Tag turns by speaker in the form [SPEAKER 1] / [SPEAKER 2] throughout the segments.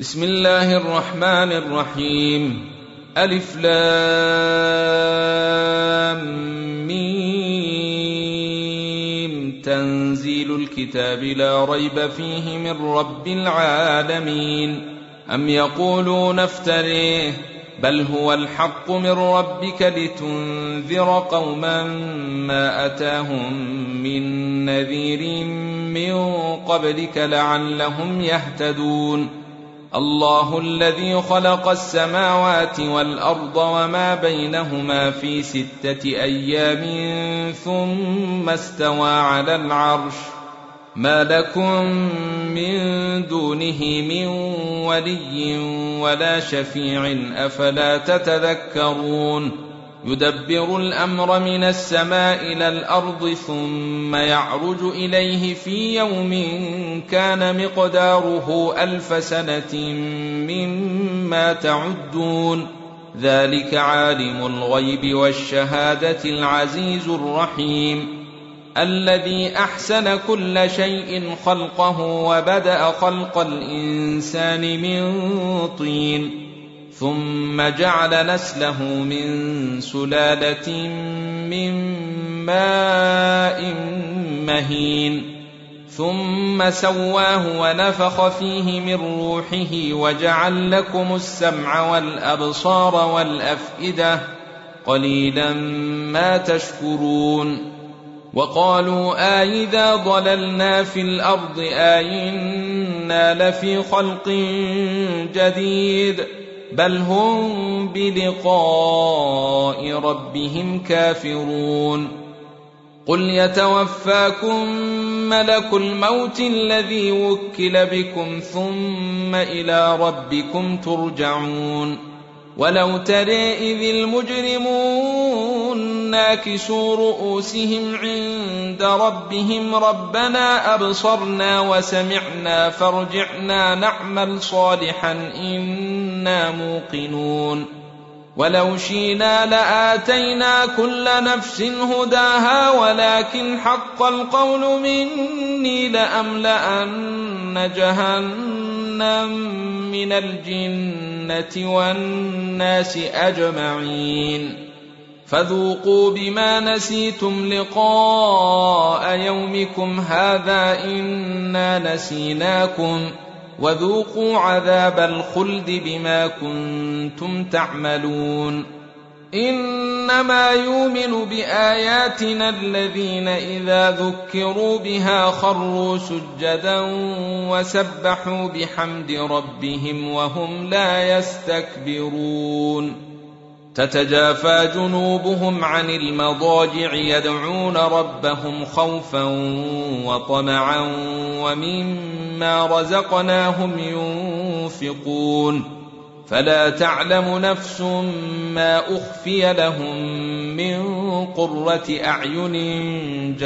[SPEAKER 1] بسم الله الرحمن الرحيم. ألف لام ميم. تنزيل الكتاب لا ريب فيه من رب العالمين. أم يقولون افتريه بل هو الحق من ربك لتنذر قوما ما أتاهم من نذير من قبلك لعلهم يهتدون. الله الذي خلق السماوات والأرض وما بينهما في 6 أيام ثم استوى على العرش. ما لكم من دونه من ولي ولا شفيع أفلا تتذكرون. يدبر الأمر من السماء إلى الأرض ثم يعرج إليه في يوم كان مقداره 1000 سنة مما تعدون. ذلك عالم الغيب والشهادة العزيز الرحيم. الذي أحسن كل شيء خلقه وبدأ خلق الإنسان من طين ثم جعل نسله من سلالة من ماء مهين ثم سواه ونفخ فيه من روحه وجعل لكم السمع والأبصار والأفئدة قليلا ما تشكرون. وقالوا أئذا ضللنا في الأرض أئنا لفي خلق جديد بل هم بلقاء ربهم كافرون. قل يتوفاكم ملك الموت الذي وكل بكم ثم إلى ربكم ترجعون. ولو ترى إذ المجرمون ناكسوا رؤوسهم عند ربهم ربنا أبصرنا وسمعنا فارجعنا نعمل صالحا إنا موقنون. ولو شئنا لآتينا كل نفس هداها ولكن حق القول مني لأملأن جهنم من الجنة والناس أجمعين. فذوقوا بما نسيتم لقاء يومكم هذا إنا نسيناكم وذوقوا عذاب الخلد بما كنتم تعملون. إنما يؤمن بآياتنا الذين إذا ذكروا بها خروا سجدا وسبحوا بحمد ربهم وهم لا يستكبرون. تتجافى جنوبهم عن المضاجع يدعون ربهم خوفا وطمعا ومما رزقناهم ينفقون. فلا تعلم نفس ما أخفي لهم من قرة أعين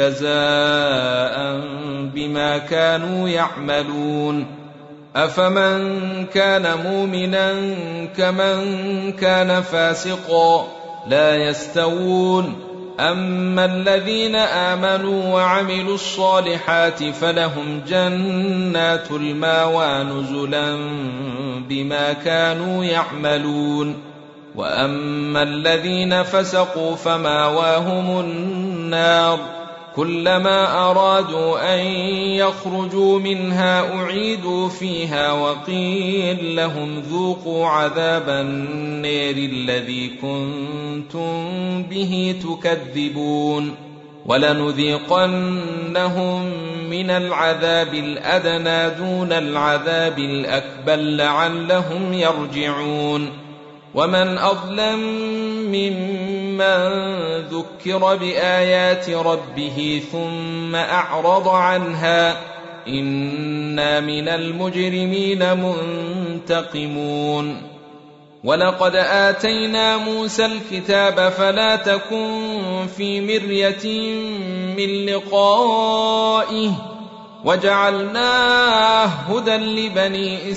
[SPEAKER 1] جزاء بما كانوا يعملون. أفمن كان مؤمنا كمن كان فاسقا لا يستوون. أما الذين آمنوا وعملوا الصالحات فلهم جنات المأوى نزلا بما كانوا يعملون. وأما الذين فسقوا فمأواهم النار كلما أرادوا أن يخرجوا منها أعيدوا فيها وقيل لهم ذوقوا عذاب النار الذي كنتم به تكذبون. ولنذيقنهم من العذاب الأدنى دون العذاب الأكبر لعلهم يرجعون. ومن أظلم ممن ذكر بآيات ربه ثم أعرض عنها إنا من المجرمين منتقمون. ولقد آتينا موسى الكتاب فلا تكن في مرية من لقائه وجعلناه هدى لبني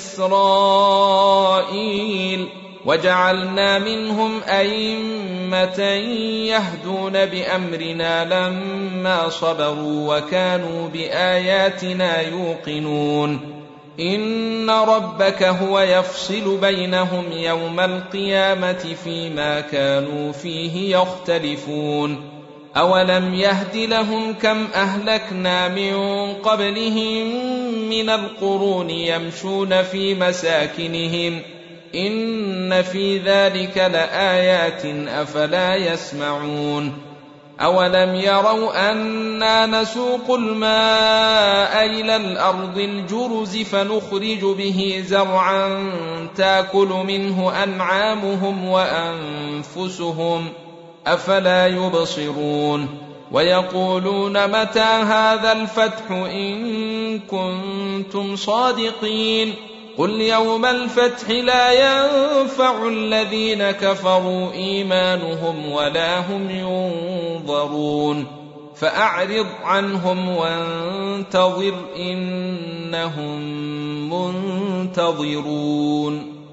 [SPEAKER 1] إسرائيل وجعلنا منهم أئمة يهدون بأمرنا لما صبروا وكانوا بآياتنا يوقنون. إن ربك هو يفصل بينهم يوم القيامة فيما كانوا فيه يختلفون أولم يهد لهم كم أهلكنا من قبلهم من القرون يمشون في مساكنهم إن في ذلك لآيات أفلا يسمعون أولم يروا أنا نسوق الماء إلى الأرض الجرز فنخرج به زرعا تأكل منه أنعامهم وأنفسهم أفلا يبصرون ويقولون متى هذا الفتح إن كنتم صادقين قل يوم الفتح لا ينفع الذين كفروا إيمانهم ولا هم ينظرون فأعرض عنهم وانتظر إنهم منتظرون